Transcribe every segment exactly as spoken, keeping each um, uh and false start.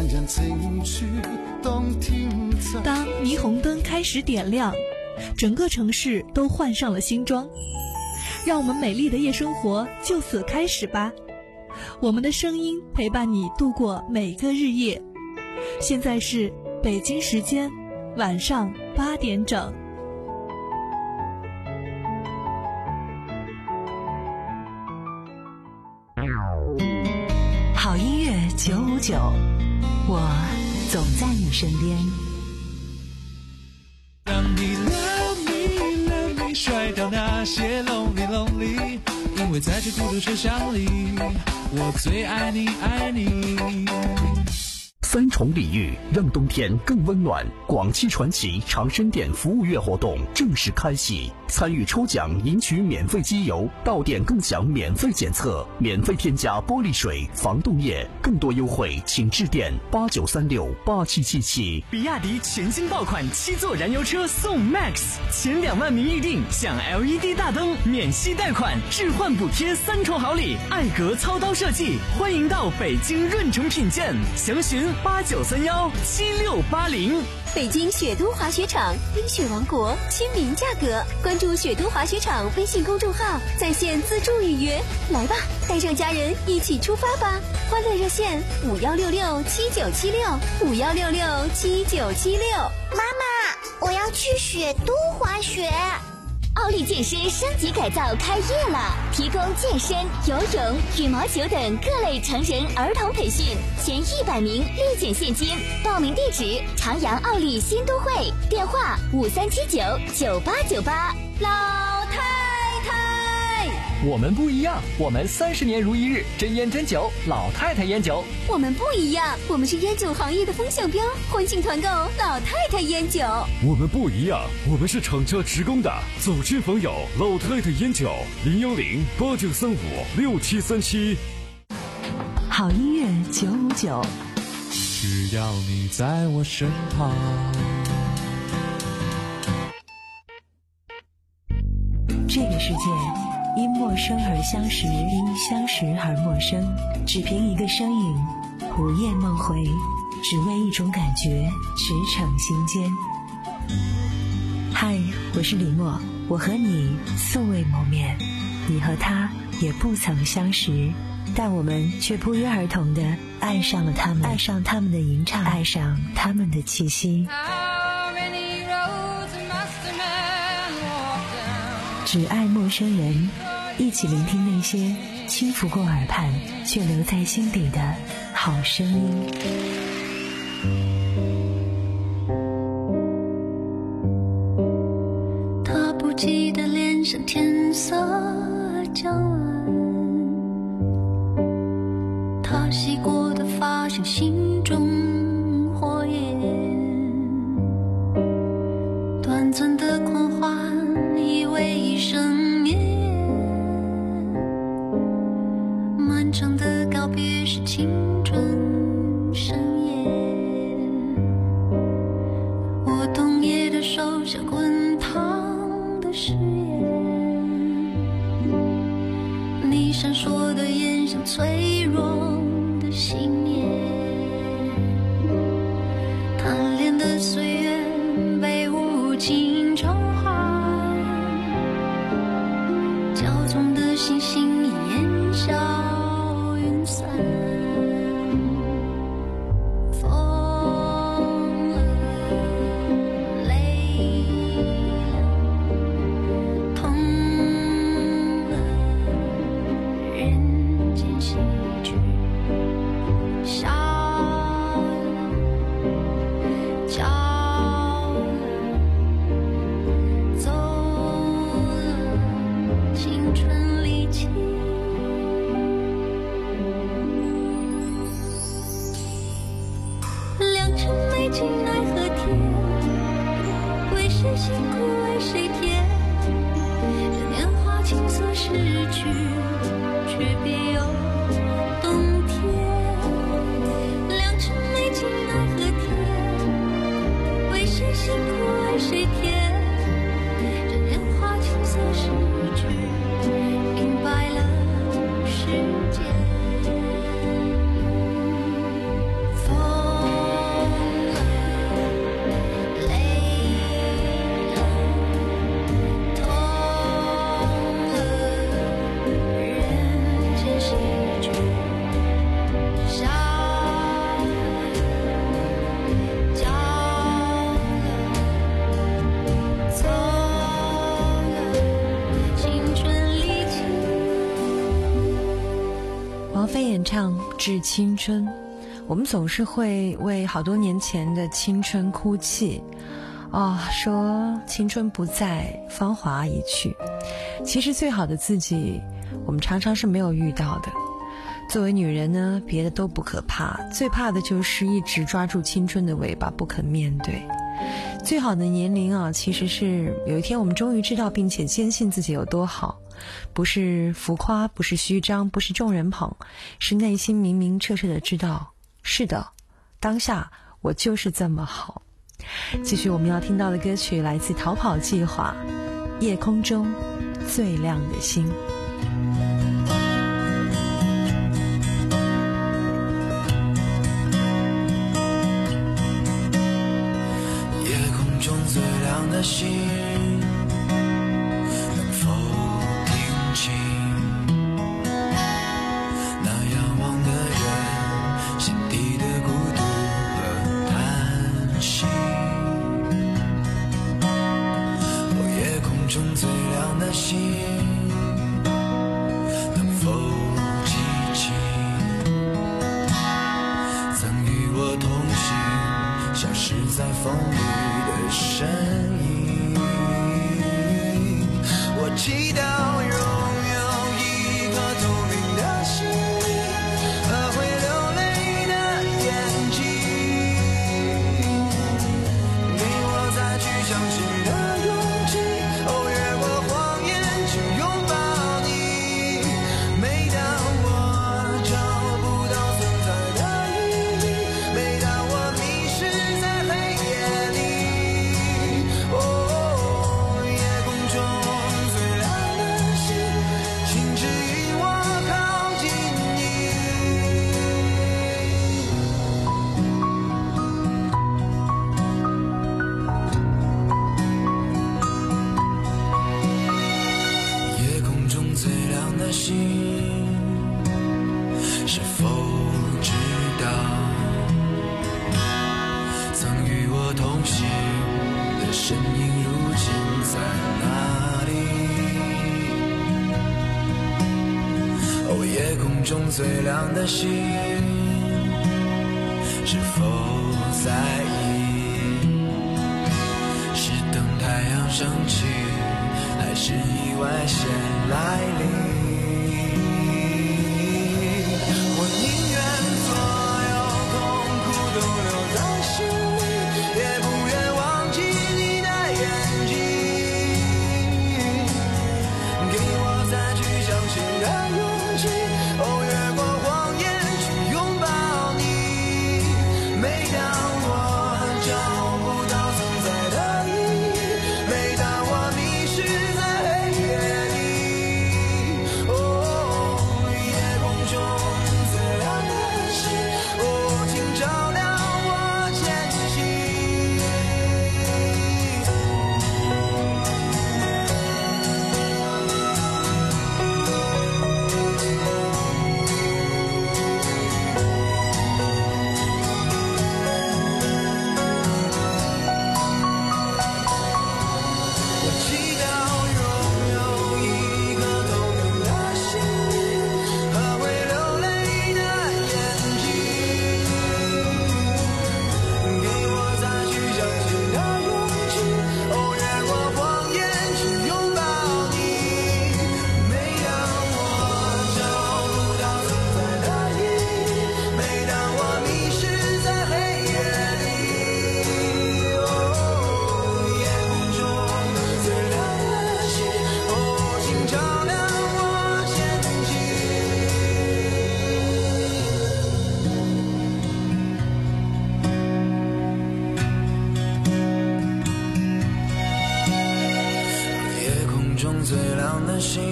当霓虹灯开始点亮，整个城市都换上了新装，让我们美丽的夜生活就此开始吧。我们的声音陪伴你度过每个日夜。现在是北京时间晚上八点整。 好音乐九五九，我总在你身边。 让你 love me love me 甩掉那些 lonely lonely， 因为在这孤独车厢里，我最爱你爱你。 三重礼遇让冬天更温暖。广汽传祺长生店服务月活动正式开启，参与抽奖赢取免费机油，到店更享免费检测，免费添加玻璃水、防冻液，更多优惠请致电八九三六八七七七。 比亚迪全新爆款七座燃油车送 Max， 前两万名预定享 L E D 大灯、免息贷款、置换补贴三重好礼，艾格操刀设计，欢迎到北京润城品鉴，详询八九三幺七六八零。 北京雪都滑雪场，冰雪王国，亲民价格。关注雪都滑雪场微信公众号，在线自助预约。来吧，带上家人一起出发吧！欢乐热线五幺六六七九七六五幺六六七九七六。 妈妈，我要去雪都滑雪。 奥利健身升级改造开业了，提供健身、游泳、羽毛球等各类成人儿童培训，前一百名立减现金。报名地址：长阳奥利新都会，电话五三七九九八九八。老太太， 我们不一样，我们三十年如一日，真烟真酒，老太太烟酒。 我们不一样，我们是烟酒行业的风向标，欢庆团购老太太烟酒。 我们不一样，我们是厂家直供的，走亲访友，老太太烟酒，零幺零八九三五六七三七。 好音乐九五九， 只要你在我身旁。 这个世界因陌生而相识，因相识而陌生，只凭一个身影，午夜梦回，只为一种感觉，驰骋心间。嗨，我是李默，我和你素未谋面，你和他也不曾相识，但我们却不约而同地爱上了他们，爱上他们的吟唱，爱上他们的气息。只爱陌生人，一起聆听那些轻拂过耳畔却留在心底的好声音。 他不记得脸上天色将晚，他洗过的发像心中火焰，短暂的狂欢以为一生眠，漫长的告别是青春盛宴。我冬夜的手像滚烫的誓言，你闪烁的眼像脆弱的信念，贪恋的岁月被无情召唤，骄纵的星星烟消云散。疯了，累了，痛了，人间喜剧，笑了，骄了，走了，青春离奇。良辰美景奈何天，为谁辛苦为谁甜，这年华青涩逝去，却别有冬天。良辰美景奈何天，为谁辛苦为谁甜，这年华青涩逝去，明白了世间。风演唱《致青春》，我们总是会为好多年前的青春哭泣哦，说青春不在，芳华已去。其实最好的自己我们常常是没有遇到的。作为女人呢，别的都不可怕，最怕的就是一直抓住青春的尾巴不肯面对。最好的年龄啊，其实是有一天我们终于知道并且坚信自己有多好，不是浮夸，不是虚张，不是众人捧，是内心明明彻彻的知道，是的，当下我就是这么好。继续我们要听到的歌曲来自逃跑计划，夜空中最亮的星。 最亮的星，能否听清那仰望的人心底的孤独和叹息？哦，夜空中最亮的星，能否记起曾与我同行，消失在风里身影？我祈祷拥有一颗透明的心灵和会流泪的眼睛，给我再去相信的勇气。哦，越过谎言去拥抱你。每当我找不到存在的意义，每当我迷失在黑夜里，心是否知道曾与我同行的身影如今在哪里？哦，夜空中最亮的星是否在意？是等太阳升起，还是意外先来临？我宁愿所有痛苦都留在心里，也不愿忘记你的眼睛，给我再去相信的勇气。哦，越过谎言去拥抱你。每当我找不到存在的意义，每当我迷失在黑夜里，哦，夜空中最亮的星，哦，请照亮我前行。我祈祷拥有一颗透明的心灵和会流泪的眼睛，给我再去相信的勇气。哦，越过谎言去拥抱你。每当我找不到存在的意义，每当我迷失在黑夜里，哦，夜空中最亮的星，哦，请照亮我前行。夜空中最亮的星，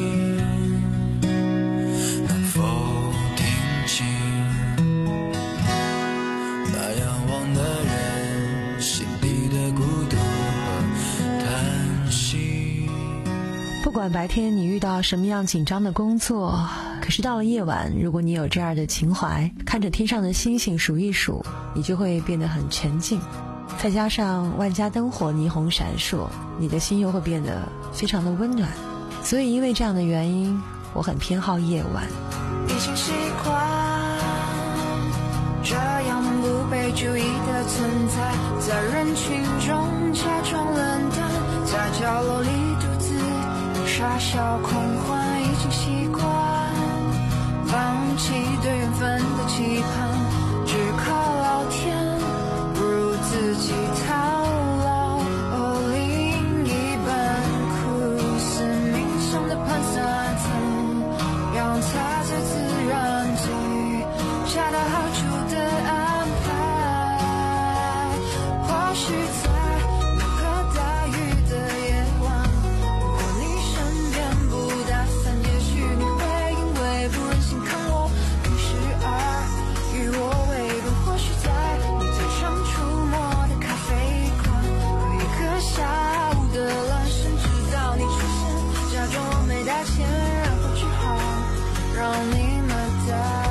能否听清那仰望的人心底的孤独和叹息？ 不管白天你遇到什么样紧张的工作，可是到了夜晚，如果你有这样的情怀，看着天上的星星数一数，你就会变得很沉静。再加上万家灯火霓虹闪烁，你的心又会变得非常的温暖。所以因为这样的原因，我很偏好夜晚。 已经习惯在人群中假装冷淡，在角落里独自傻笑狂欢，已经习惯放弃对缘分的期盼，只靠老天不如自己套牢。哦，另一半苦思冥想的盘算层，让它最自然最恰到好处的安排。或许在某个大雨的夜晚，如果你身边不打伞，也许你会因为不忍心看我淋湿而与我为伴。或许在你最常出没的咖啡馆，有一个下午的阑珊，直到你出现，假装我没带钱，然后只好让你买单。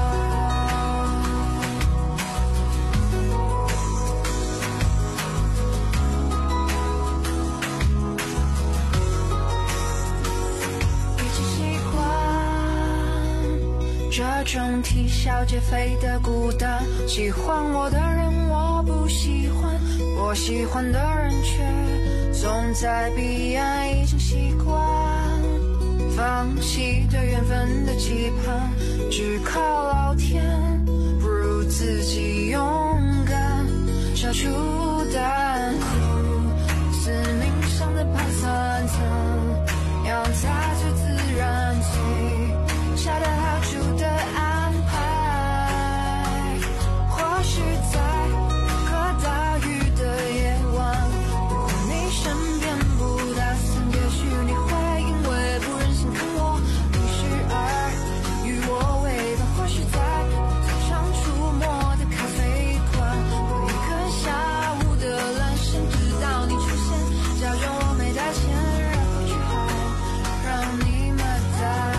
这种啼笑皆非的孤单，喜欢我的人我不喜欢，我喜欢的人却总在彼岸，已经习惯放弃对缘分的期盼，只靠老天不如自己勇敢，消除淡苦思冥想的盘算层，让它最自然最恰到好处的安排。或许在个大雨的夜晚，如果你身边不打伞，也许你会因为不忍心看我淋湿而与我为伴。或许在你最常出没的咖啡馆，有一个下午的阑珊，直到你出现，假装我没带钱，然后只好让你买单。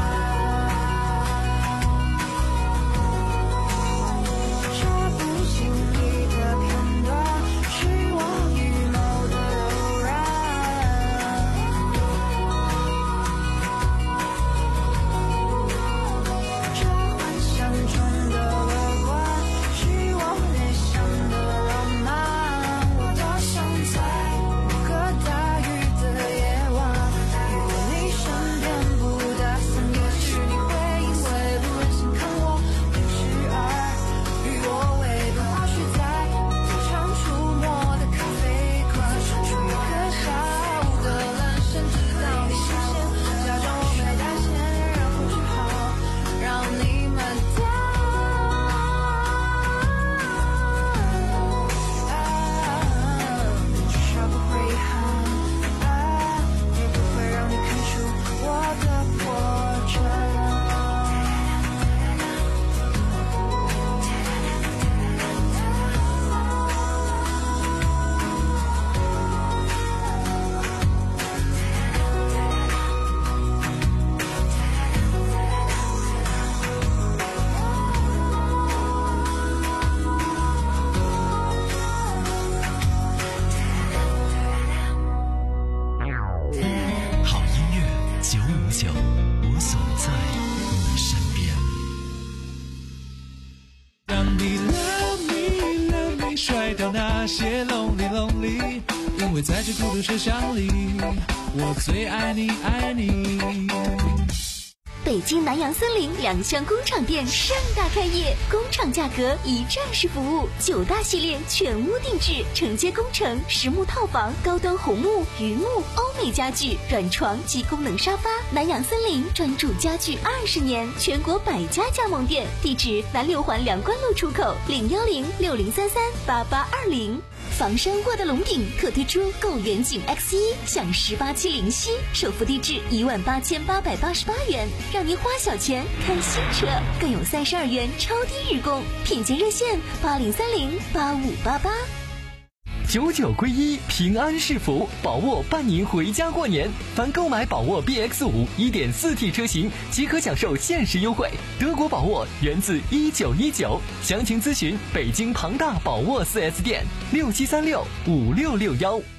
那些 lonely lonely， 因为在这孤独车厢里，我最爱你爱你。 北京南洋森林两厢工厂店盛大开业，工厂价格一站式服务，九大系列全屋定制，承接工程、实木套房、高端红木、榆木、欧美家具、软床及功能沙发。南洋森林专注家具二十年，全国百家加盟店，地址南六环梁关路出口，零幺零六零三三八八二零。房山沃德龙顶特推出购远景 X 一 享十八期零息，首付低至一万八千八百八十八元，让您花小钱看新车，更有三十二元超低日供，品鉴热线八零三零八五八八。 九九归一，平安是福，宝沃伴您回家过年。凡购买宝沃 B X 五 一点四 T 车型，即可享受限时优惠。德国宝沃源自一九一九，详情咨询北京庞大宝沃 四 S 店六七三六五六六幺。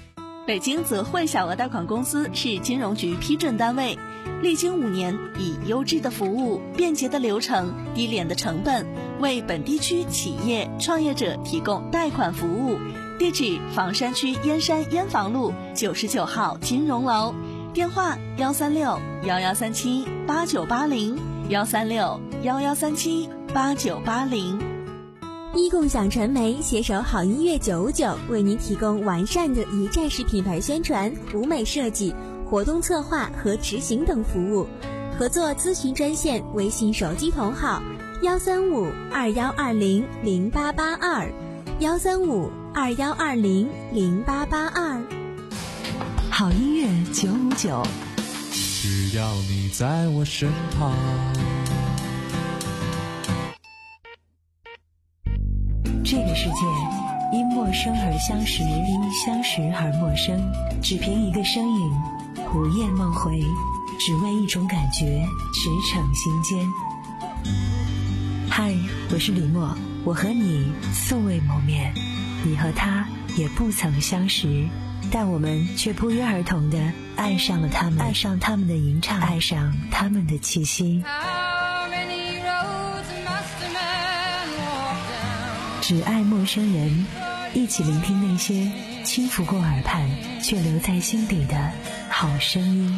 北京泽汇小额贷款公司是金融局批准单位，历经五年，以优质的服务、便捷的流程、低廉的成本，为本地区企业创业者提供贷款服务。地址：房山区燕山燕房路九十九号金融楼，电话：幺三六幺幺三七八九八零，幺三六幺幺三七八九八零。 一共享传媒携手好音乐九五九，为您提供完善的一站式品牌宣传、舞美设计、活动策划和执行等服务。合作咨询专线：微信手机同号幺三五二幺二零零八八二，幺三五二幺二零零八八二。 好音乐九五九， 只要你在我身旁。 这个世界因陌生而相识，因相识而陌生，只凭一个身影，午夜梦回，只为一种感觉，驰骋心间。嗨，我是李默，我和你素未谋面，你和他也不曾相识，但我们却不约而同地爱上了他们，爱上他们的吟唱，爱上他们的气息。只爱陌生人，一起聆听那些轻拂过耳畔却留在心底的好声音。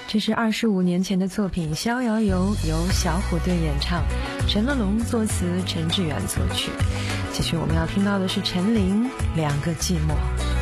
这是二十五年前的作品《逍遥游》，由小虎队演唱，陈乐融作词，陈志远作曲。继续我们要听到的是陈琳《两个寂寞》。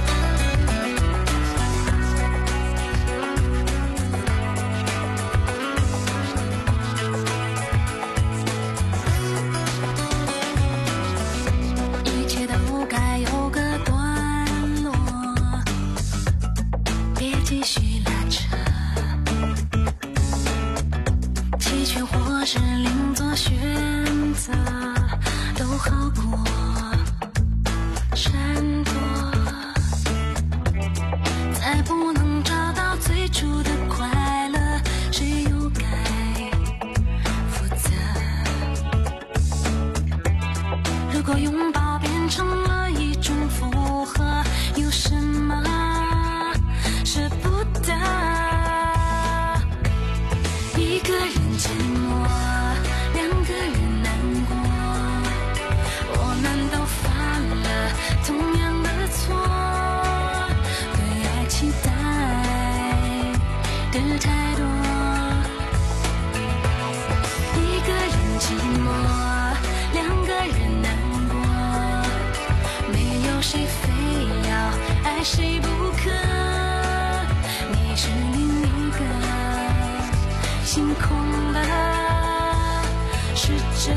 谁不可？你是另一个星空的使者，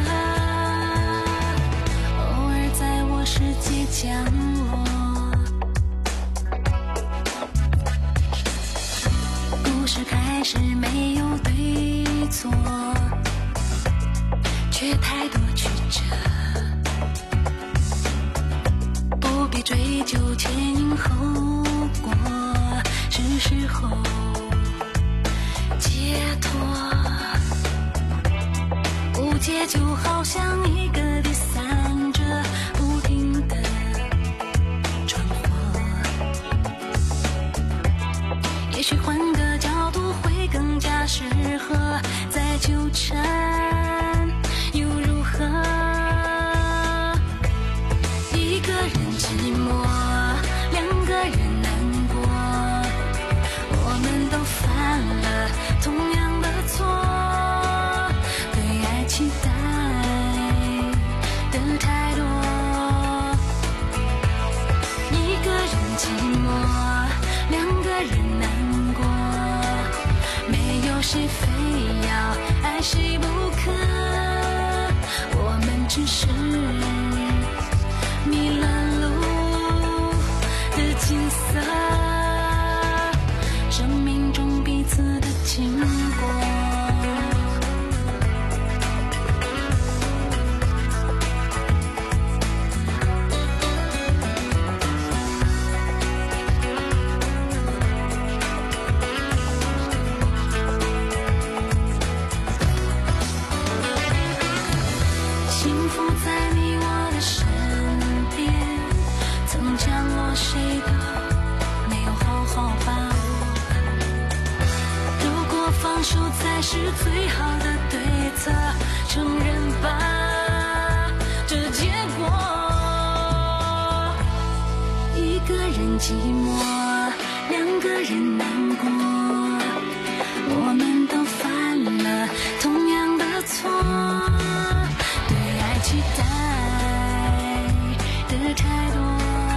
偶尔在我世界降落。故事开始没有对错，却太多曲折。不必追究前因后果，是时候解脱。误解就好像一个第三者，不停地闯祸。也许换个角度会更加适合，再纠缠又如何？一个人寂寞，两个人难过，我们都犯了同样的错，对爱期待的太多。一个人寂寞，两个人难过，没有谁非要爱谁不可，我们只是迷了路的景色，生命中彼此的经过。幸福在你我的身边，曾降落谁都没有好好把握。如果放手才是最好的对策，承认吧这结果。一个人寂寞，两个人难过，我们都犯了同样的错，期待的太多。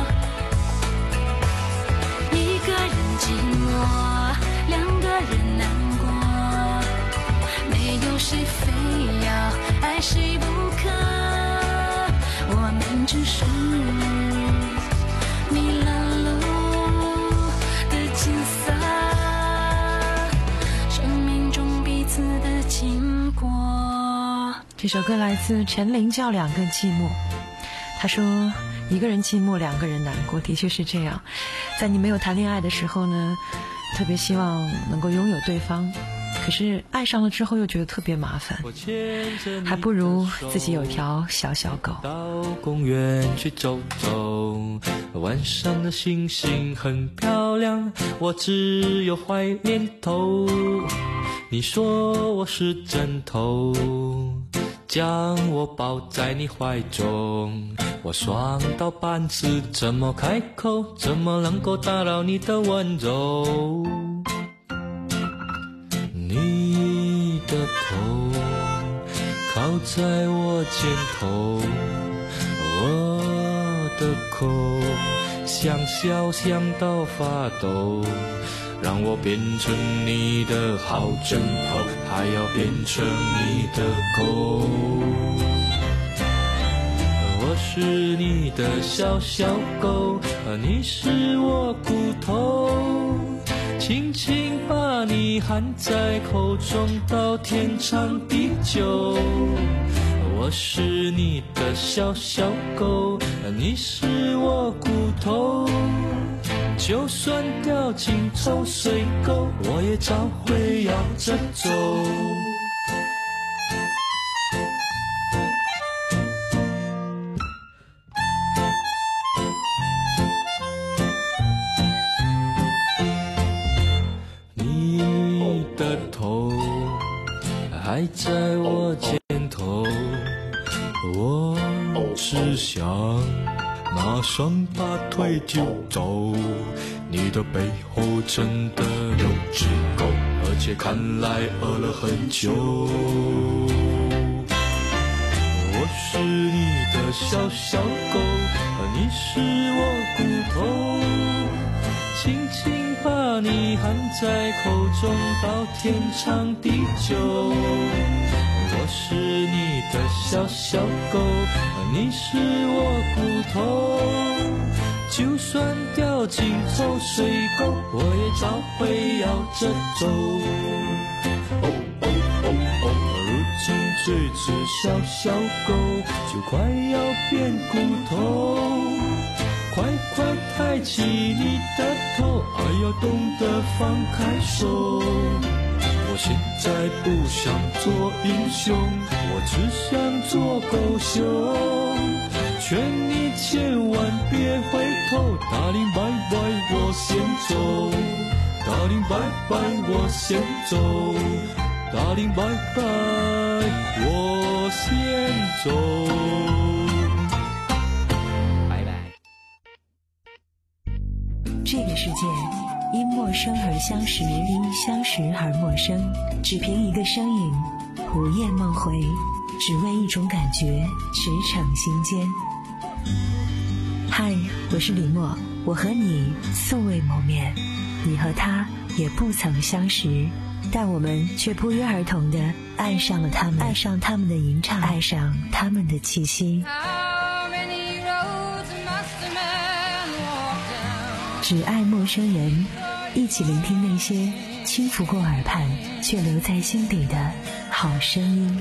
一个人寂寞，两个人难过，没有谁非要爱谁不可，我们只是迷了路的景色，生命中彼此的经过。 这首歌来自陈琳，叫《两个寂寞》。他说一个人寂寞，两个人难过，的确是这样。在你没有谈恋爱的时候呢，特别希望能够拥有对方，可是爱上了之后又觉得特别麻烦，还不如自己有一条小小狗。 到公园去走走，晚上的星星很漂亮，我只有坏念头。你说我是枕头，将我抱在你怀中，我爽到半死，怎么开口？怎么能够打扰你的温柔？ 头靠在我肩头，我的口想笑想到发抖，让我变成你的好枕头，还要变成你的狗。我是你的小小狗，你是我骨头，轻轻把你含在口中到天长地久。我是你的小小狗，你是我骨头，就算掉进臭水沟，我也找回摇着走。你的头还在我肩头，我只想马上拔腿就走，你的背后真的有只狗，而且看来饿了很久。我是你的小小狗，你是我骨头，轻轻把你含在口中到天长地久。我是你的小小狗，你是我骨头，就算掉进臭水沟，我也找回摇着走。哦哦哦哦，如今这只小小狗就快要变骨头，快快抬起你的头，还要懂得放开手。我现在不想做英雄，我只想做狗熊，劝你千万别回头，大林拜拜我先走，大林拜拜我先走，大林拜拜我先走。 拜拜。这个世界因陌生而相识，因相识而陌生，只凭一个身影，午夜梦回，只为一种感觉，驰骋心间。嗨，我是李默，我和你素未谋面，你和他也不曾相识，但我们却不约而同地爱上了他们，爱上他们的吟唱，爱上他们的气息。只爱陌生人，一起聆听那些轻拂过耳畔却留在心底的好声音。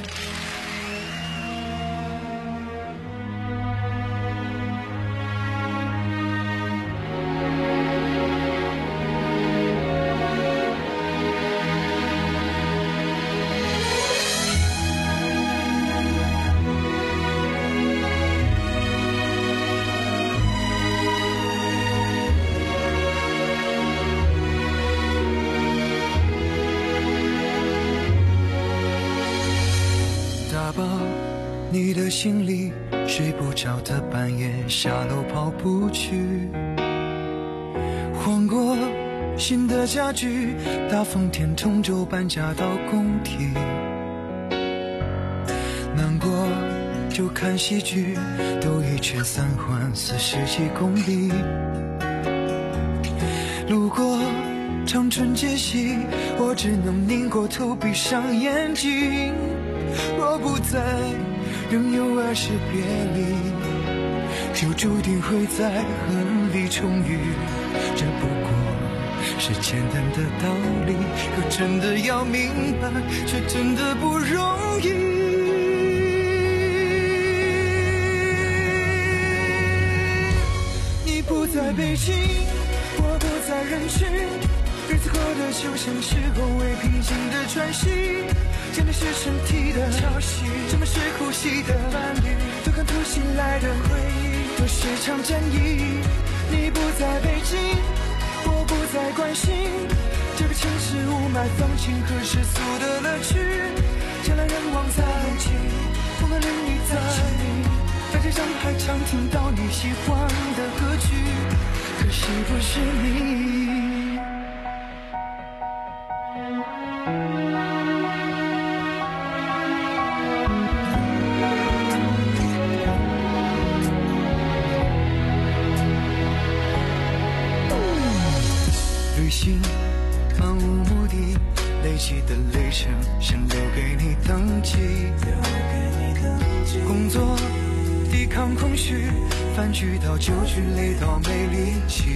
你的行李，睡不着的半夜下楼跑步去，换过新的家具，大风天同舟搬家到工体，难过就看戏剧，兜一圈三环四十几公里，路过长春街西，我只能拧过头闭上眼睛，若不在仍有爱是别离，就注定会在恨里重遇，这不过是简单的道理，可真的要明白，却真的不容易。你不在北京，我不在人群，日子过得就像是后未平静的喘息，见的是身体的潮汐，这么是呼吸的伴侣，都看突袭来的回忆，都是场战役。你不在北京，我不再关心这个城市雾霾、放晴和世俗的乐趣，人来人往在一起，风和日丽在在街上还常听到你喜欢的歌曲，可惜不是你。 工作，抵抗空虚，饭局到酒局，累到没力气。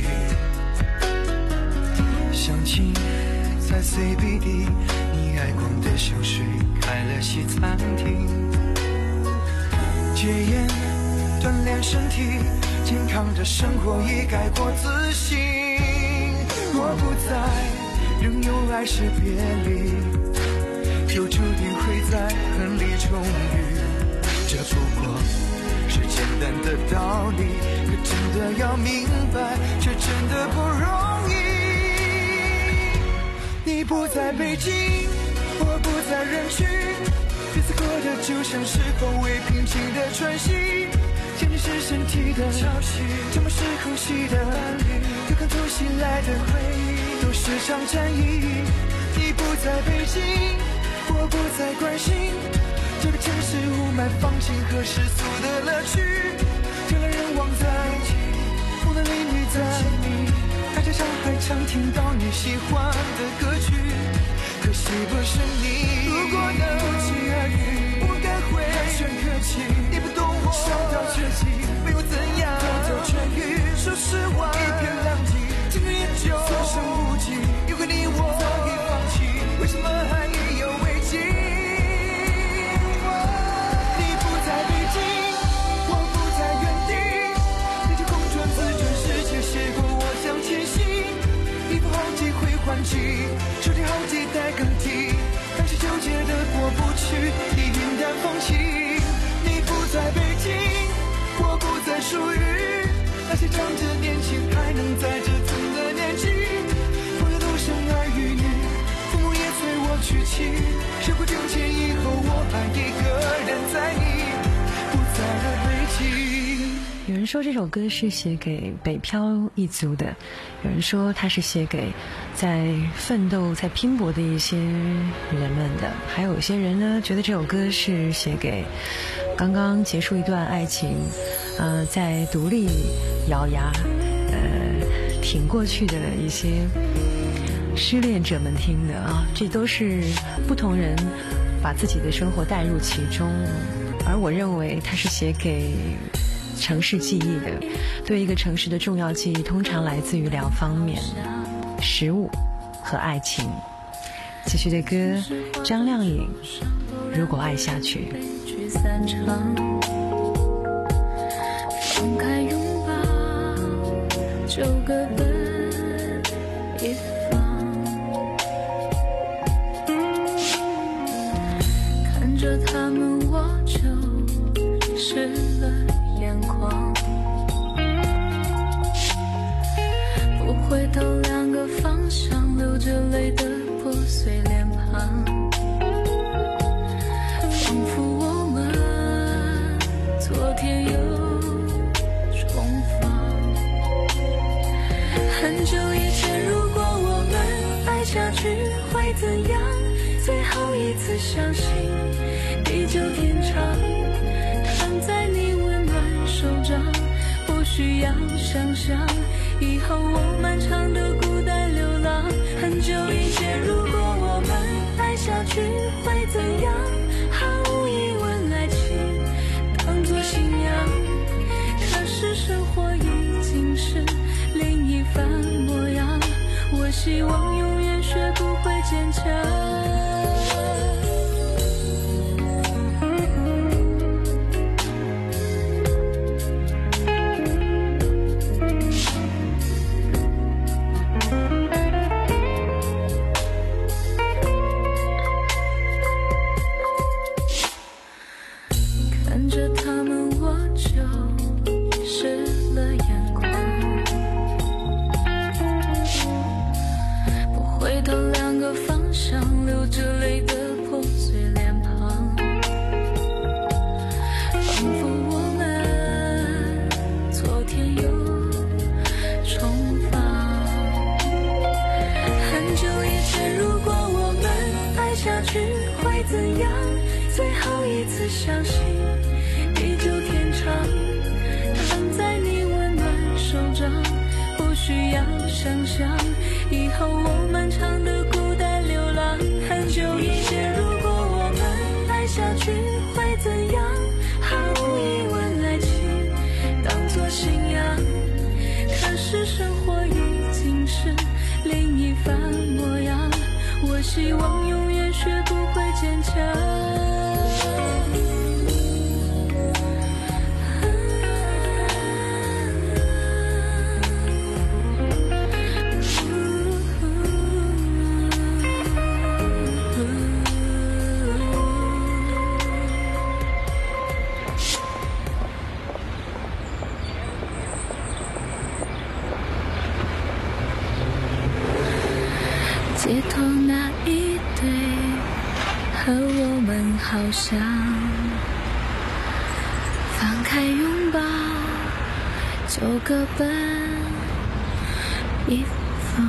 相亲在 C B D， 你爱逛的香水开了西餐厅。戒烟锻炼身体，健康的生活已改过自新。我不在，仍有爱是别离，就注定会在恨里重遇。这不过是简单的道理，可真的要明白，却真的不容易。你不在北京，我不在人群，彼此过的就像是否未平静的喘息。简直是身体的潮汐，这么是空隙的伴侣，有看突袭来的回忆，都是场战役。你不在北京，我不再关心这个城市雾霾、放晴和世俗的乐趣。人来人往在一起，不能淋雨在你，大街上还常听到你喜欢的歌曲，可惜不是你。如果能不期而遇，我该会寒暄客气，你不懂我伤到绝迹，没有怎样偷偷痊愈。说实话，一片狼藉，情缘也就所剩无几。有个你我早已放弃，为什么还意犹未尽？你不在北京，我不在原地，你就空转自转世界，写过我向前行。一副好几回还击，手提好几代更替，当时纠结的过不去，你云淡风轻。你不在北京，我不再属于那些仗着年轻还能在这层的年纪。朋友都生儿育女，父母也催我娶妻，时过境迁以后，我还一个人在你不在的北京。 有人说这首歌是写给北漂一族的，有人说它是写给在奋斗在拼搏的一些人们的，还有些人呢觉得这首歌是写给刚刚结束一段爱情，呃，在独立咬牙呃挺过去的一些失恋者们听的啊。这都是不同人把自己的生活带入其中，而我认为它是写给城市记忆的。对一个城市的重要记忆通常来自于两方面，食物和爱情。继续的歌，张靓颖，如果爱下去。 散场，放开拥抱，就各奔一方。看着他们，我就湿了眼眶。不回头，两个方向，流着泪的破碎脸庞。昨天又重逢，很久以前，如果我们爱下去会怎样？最后一次相信地久天长，躺在你温暖手掌，不需要想象以后我漫长的孤单流浪。很久以前，如果我们爱下去会怎样？毫无疑问，爱情当作信仰，可是生活已经是另一番模样。我希望永远学不会坚强。相信地久天长，躺在你温暖手掌，不需要想象以后我漫长的孤单流浪。很久以前，如果我们爱下去会怎样？好想，放开拥抱，就各奔一方。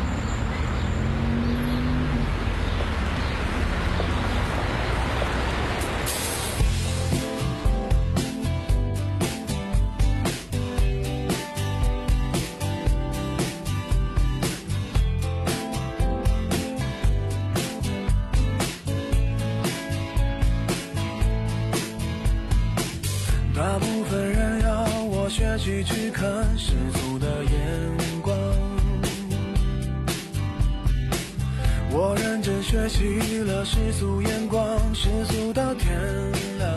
大部分人要我学习去看世俗的眼光，我认真学习了世俗眼光，世俗到天亮。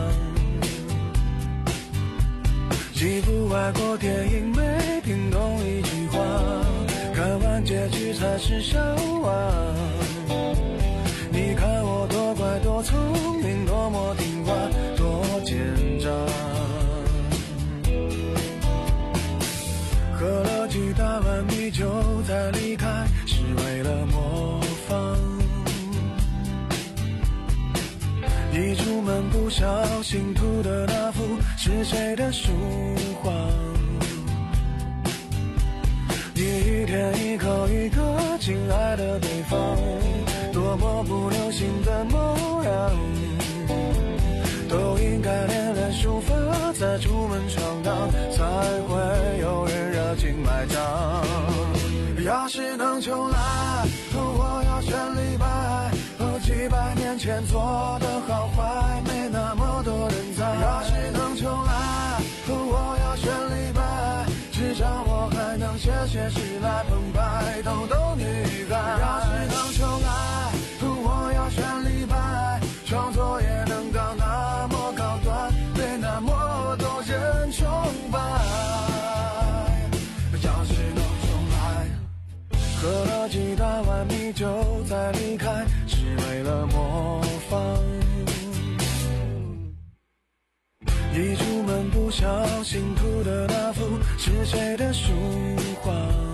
几部外国电影没听懂一句话，看完结局才是笑话。你看我多乖多聪明，多么听话，多奸诈。喝了几大碗米酒再离开，是为了模仿。一出门不小心涂的那幅是谁的书画？你一天一口一个亲爱的对方，多么不流行的模样，都应该练练书法，再出门闯荡，才会有人热情买账。要是能重来，我要选李白，几百年前做的好坏，没那么多人在。要是能重来，我要选李白，至少我还能写写诗来澎湃逗逗女孩。要是能重来，我要选李白，创作也能到那么高端，被那么多人崇拜。要是能重来，喝了几大碗米酒再离开，是为了模仿。一出门不小心涂的那幅是谁的书画？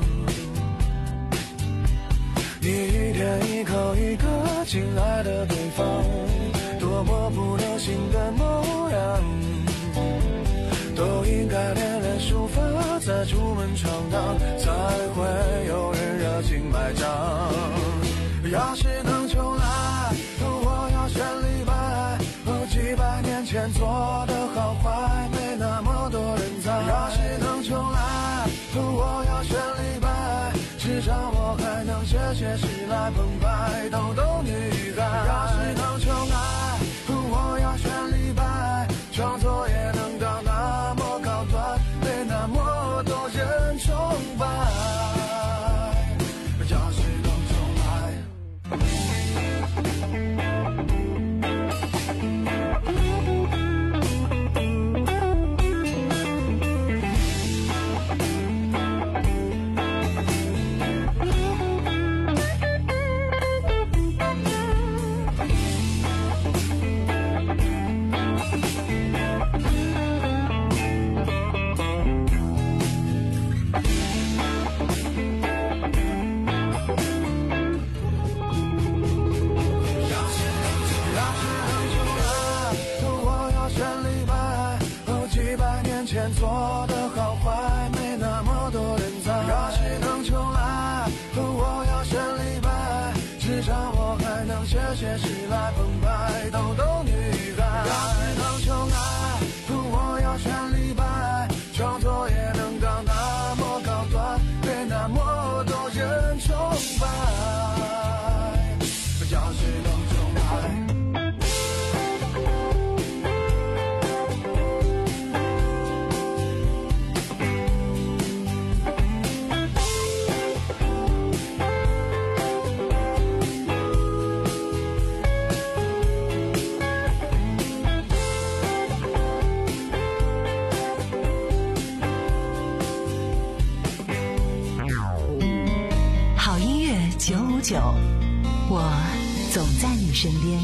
你一天一口一个亲爱的对方，多么不流行的模样，都应该练练书法，再出门闯荡，才会有人热情买账。要是能重来，我要选李白，几百年前做的好坏，没那么多人在。要是能重来，我要选李白，至少我还能写写诗来澎湃逗逗女孩。要是能重来，我要选李白，创作也能到那么高端，被那么多人崇拜。要是能重来，做的好坏，没那么多人在。要是能重来，我要选李白，至少我还能写写诗来澎湃逗逗女孩。要是能重来，我要选李白，创作也能到那么高端，被那么多人崇拜。要是能重来。 九五九，我总在你身边。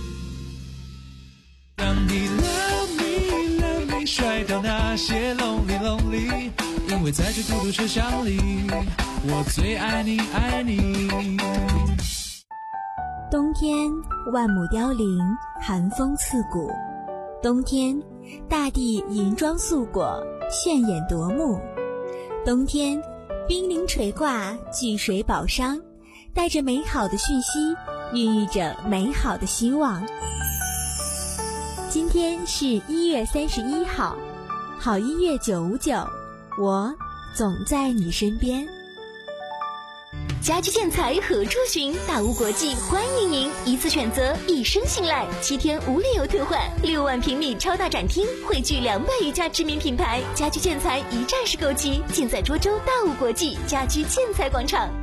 让你 love me love me 甩掉那些 lonely lonely， 因为在这孤独车厢里，我最爱你爱你。 冬天万亩凋零，寒风刺骨；冬天大地银装素裹，炫眼夺目；冬天冰凌垂挂，聚水宝商，带着美好的讯息，孕育着美好的希望。今天是一月三十一号，好音乐九五九，我总在你身边。 家居建材何处寻？大屋国际欢迎您，一次选择，一生信赖，七天无理由退换，六万平米超大展厅，汇聚两百余家知名品牌，家居建材一站式购齐，尽在涿州大屋国际家居建材广场。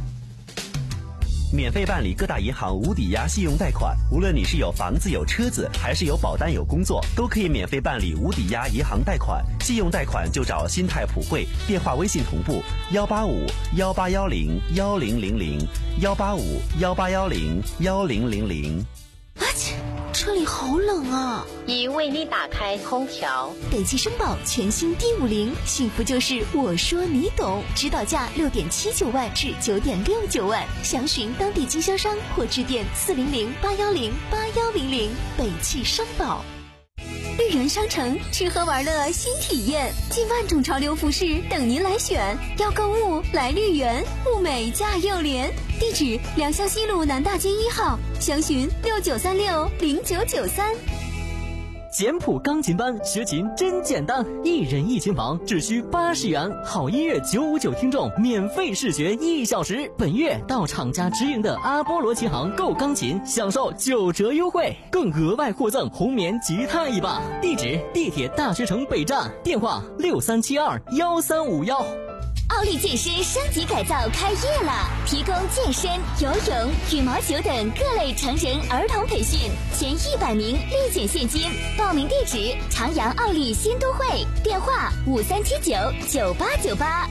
免费办理各大银行无抵押信用贷款，无论你是有房子有车子，还是有保单有工作，都可以免费办理无抵押银行贷款。信用贷款就找新泰普惠，电话微信同步幺八五幺八幺零幺零零零幺八五幺八幺零幺零零零。 啊切，这里好冷啊！ 已为你打开空调。 北汽绅宝全新 D 五零，幸福就是我说你懂，指导价六点七九万至九点六九万，详询当地经销商或致电四零零八幺零八幺零零。北汽绅宝。绿园商城吃喝玩乐新体验，近万种潮流服饰等您来选。要购物来绿园，物美价又廉。地址：良乡西路南大街一号，详询六九三六零九九三。 简谱钢琴班学琴真简单，一人一琴房只需八十元，好音乐九五九听众免费试学一小时。本月到厂家直营的阿波罗琴行购钢琴，享受九折优惠，更额外获赠红棉吉他一把。地址：地铁大学城北站，电话六三七二幺三五幺。 奥利健身升级改造开业了，提供健身、游泳、羽毛球等各类成人儿童培训，前一百名立减现金。报名地址：长阳奥利新都会，电话五三七九九八九八。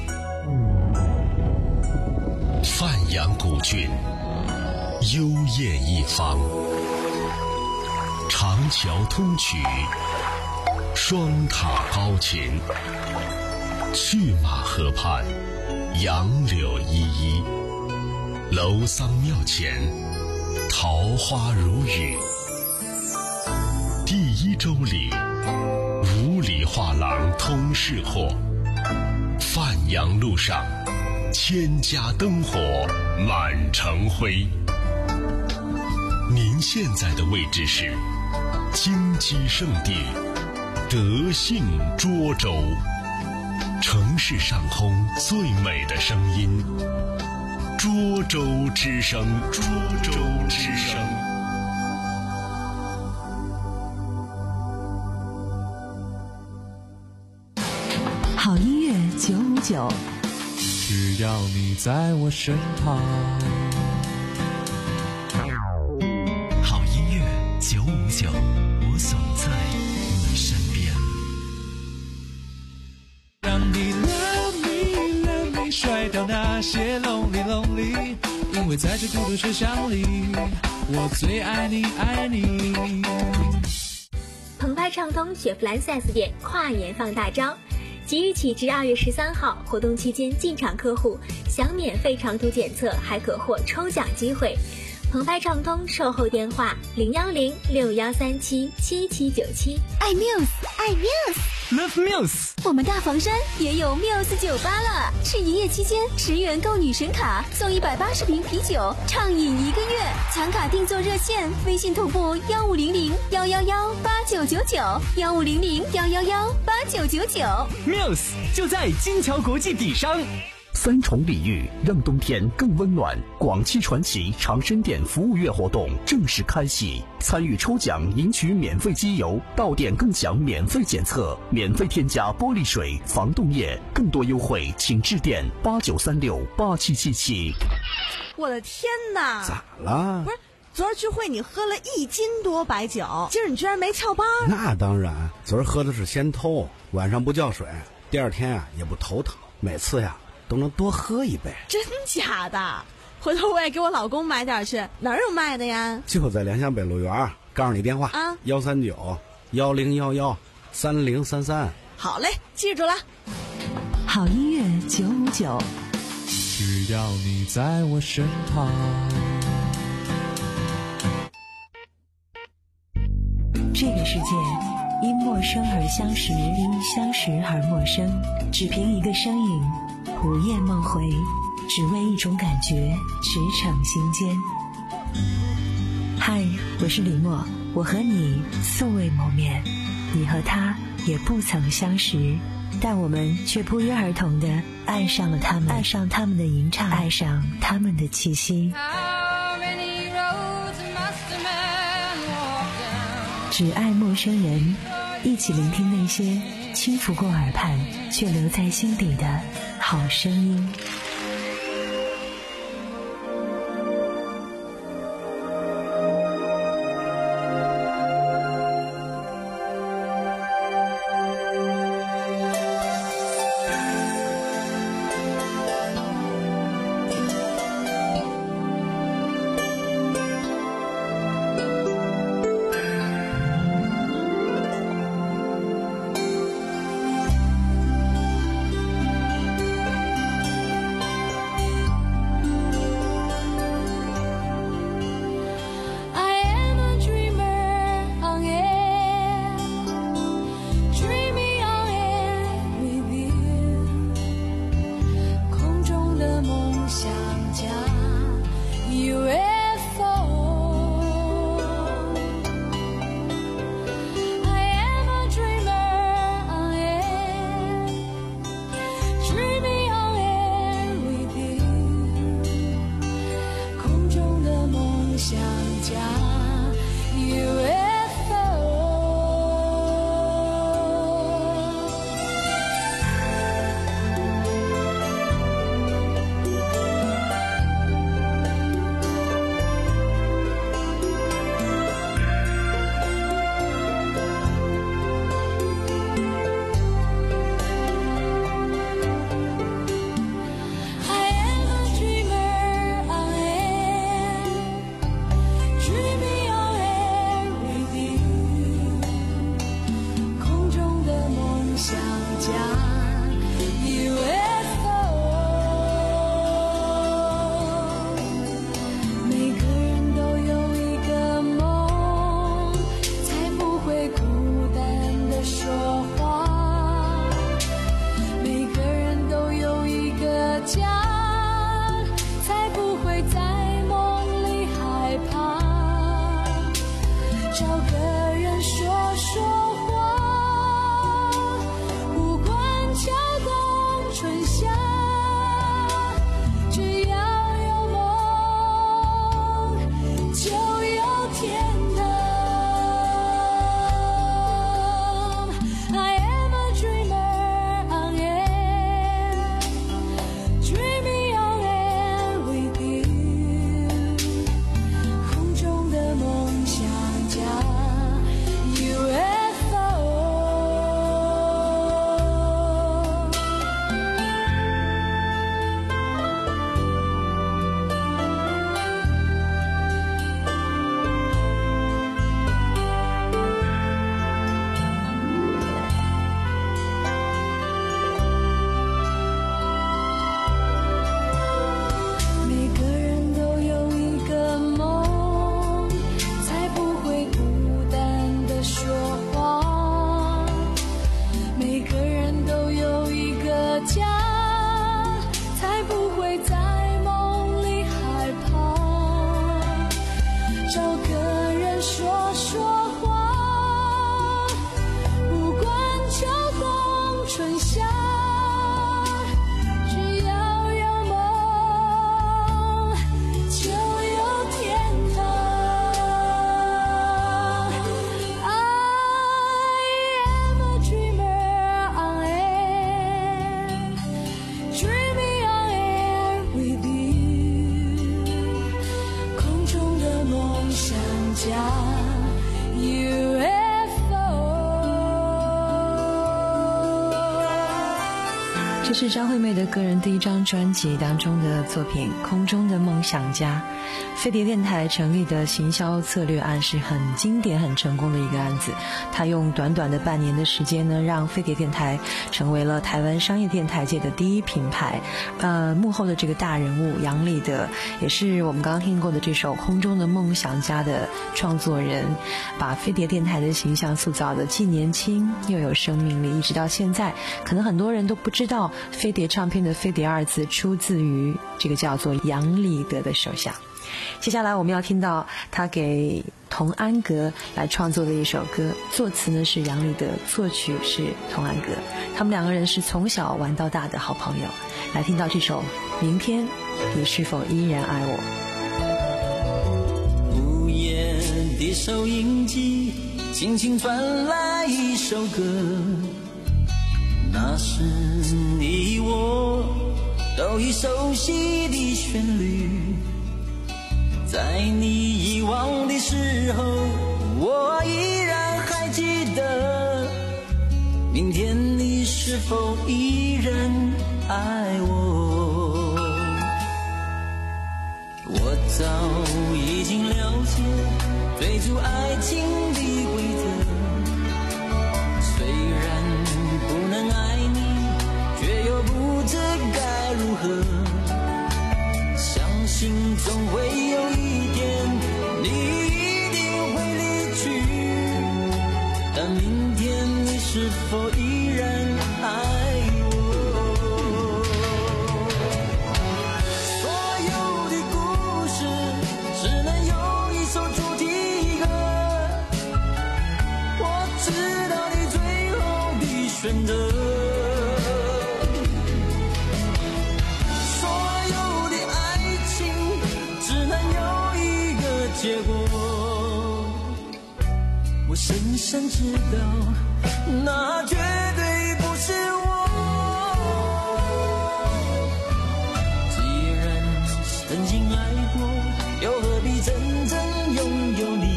范阳古郡，幽艳一方，长桥通衢，双塔高琴。去马河畔，杨柳依依，楼桑庙前，桃花如雨。第一周里，五里画廊通市货，范阳路上，千家灯火满城辉。您现在的位置是金鸡圣地，德信涿州。城市上空最美的声音，涿州之声，涿州之声。 好音乐九五九， 只要你在我身旁。 好音乐九五九，我总在你身边。 让你 love me love me 甩掉那些 lonely lonely， 因为在这孤独车厢里，我最爱你爱你。 澎湃畅通雪佛兰 四 S 店跨年放大招，即日起至二月十三号，活动期间进场客户享免费长途检测，还可获抽奖机会。澎湃畅通售后电话零幺零六幺三七七七九七。 爱 Muse， 爱 Muse，Love Muse。 我们大房山也有 Muse 酒吧了，是营业期间十元购女神卡送一百八十瓶啤酒，畅饮一个月。抢卡订座热线：微信同步幺五零零幺幺幺八九九九，幺五零零幺幺幺八九九九。 Muse 就在金桥国际底商。 三重礼遇，让冬天更温暖。广汽传祺长生店服务月活动正式开启，参与抽奖赢取免费机油，到店更享免费检测，免费添加玻璃水、防冻液，更多优惠请致电八九三六八七七七。 我的天哪！ 咋了？ 不是，昨儿聚会你喝了一斤多白酒，今儿你居然没翘班？ 那当然，昨儿喝的是先偷，晚上不叫水，第二天啊也不头疼，每次呀都能多喝一杯。 真假的？回头我也给我老公买点去。哪儿有卖的呀？ 就在良乡北路园，告诉你电话啊，幺三九幺零幺幺三零三三。 好嘞，记住了。 好音乐九五九， 只要你在我身旁。 这个世界因陌生而相识，因相识而陌生，只凭一个身影，午夜梦回，只为一种感觉驰骋心间。嗨，我是李默，我和你素未谋面，你和他也不曾相识，但我们却不约而同地爱上了他们，爱上他们的吟唱，爱上他们的气息。只爱陌生人，一起聆听那些轻拂过耳畔却留在心底的好声音。 找个人说说话，不管这是张惠妹的个人第一张专辑当中的作品《空中的梦想家》。飞碟电台成立的行销策略案是很经典很成功的一个案子，它用短短的半年的时间呢，让飞碟电台成为了台湾商业电台界的第一品牌。呃，幕后的这个大人物杨立德，也是我们刚刚听过的这首《空中的梦想家》的创作人，把飞碟电台的形象塑造的既年轻又有生命力，一直到现在，可能很多人都不知道飞碟唱片的飞碟二字出自于这个叫做杨立德的手下。接下来我们要听到他给童安格来创作的一首歌，作词呢是杨立德，作曲是童安格，他们两个人是从小玩到大的好朋友。来听到这首《明天你是否依然爱我》。 午夜的收音机轻轻传来一首歌，那是你我都已熟悉的旋律，在你遗忘的时候，我依然还记得，明天你是否依然爱我？我早已经了解追逐爱情的规则，虽然不能爱你，却又不知该如何，相信总会有一天你一定会离去，但明天你是否依然爱我？所有的故事只能有一首主题歌，我知道你最后的选择，结果我深深知道，那绝对不是我。既然曾经爱过，又何必真正拥有你？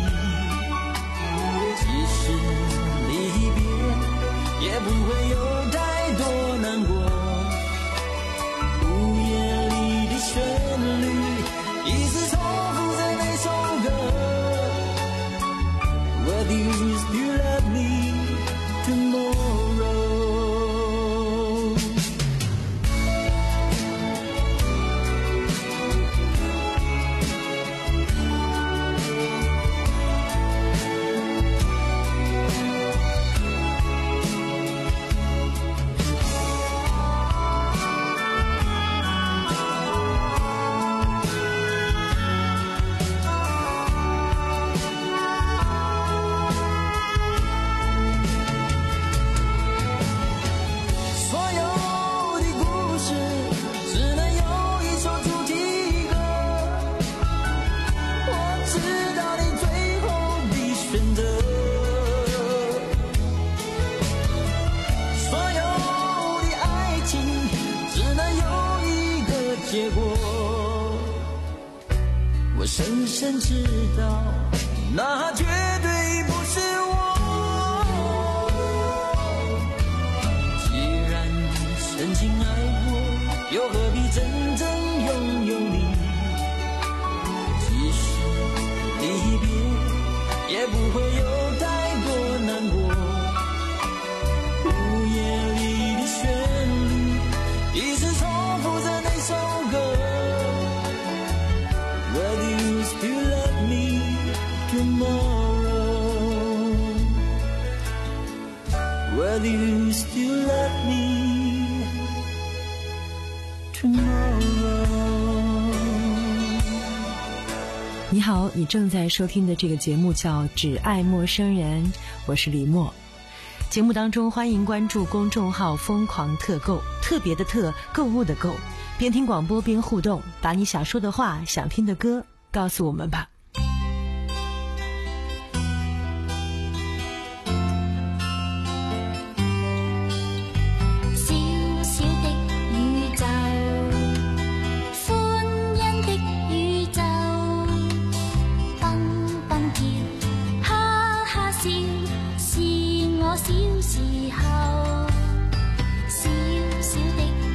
即使离别，也不会有太多难过。午夜里的旋律，一直重复着那首歌。Will you still love me tomorrow? 结果我深深知道，那绝对不是我。既然曾经爱过，又何必真正拥有你？即使离别，也不会有太多难过。午夜里的旋律，一直重复着那首歌。Will you still love me tomorrow? Will you still love me tomorrow? 你好，你正在收听的这个节目叫《只爱陌生人》，我是李默。节目当中欢迎关注公众号疯狂特购，特别的特，购物的购，边听广播边互动，把你想说的话，想听的歌告诉我们吧。 小小的宇宙，歡欣的宇宙，蹦蹦跳，哈哈笑，是我小時候。小小的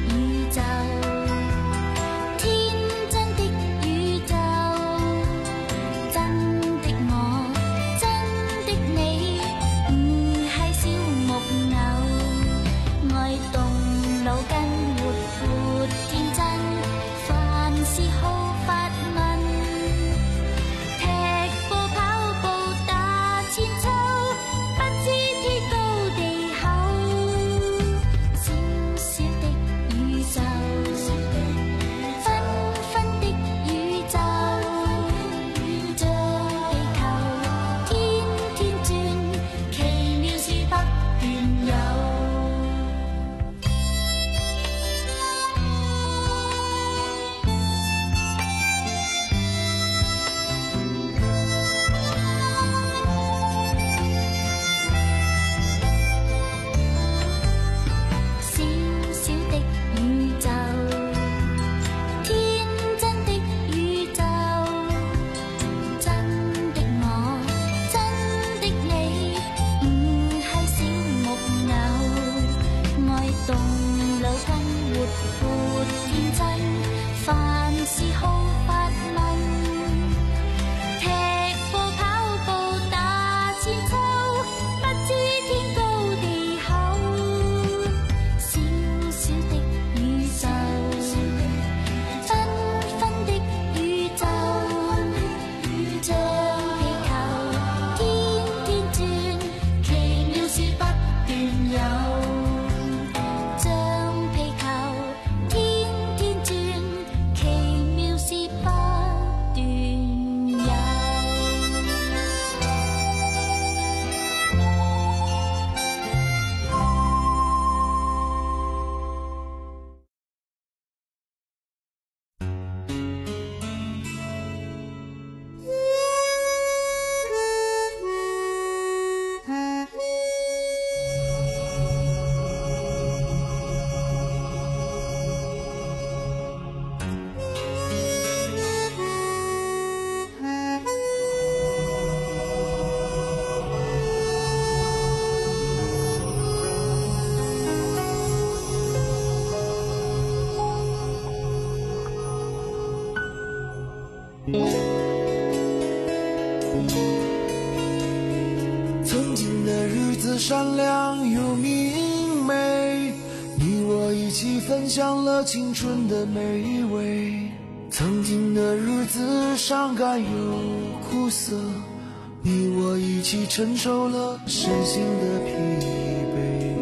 分享了青春的美味。曾经的日子伤感又苦涩，你我一起承受了身心的疲惫。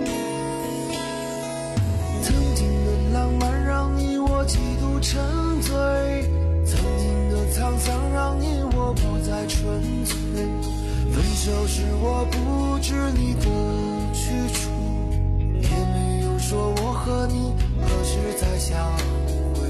曾经的浪漫让你我几度沉醉，曾经的沧桑让你我不再纯粹。分手时我不知你的去处，也没有说我和你何时再相会。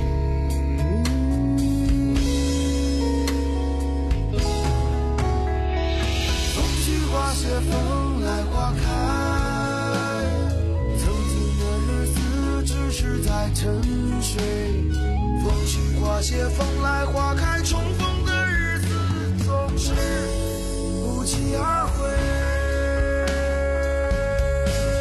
风去花谢，风来花开，曾经的日子只是在沉睡。风去花谢，风来花开，重逢的日子总是不期而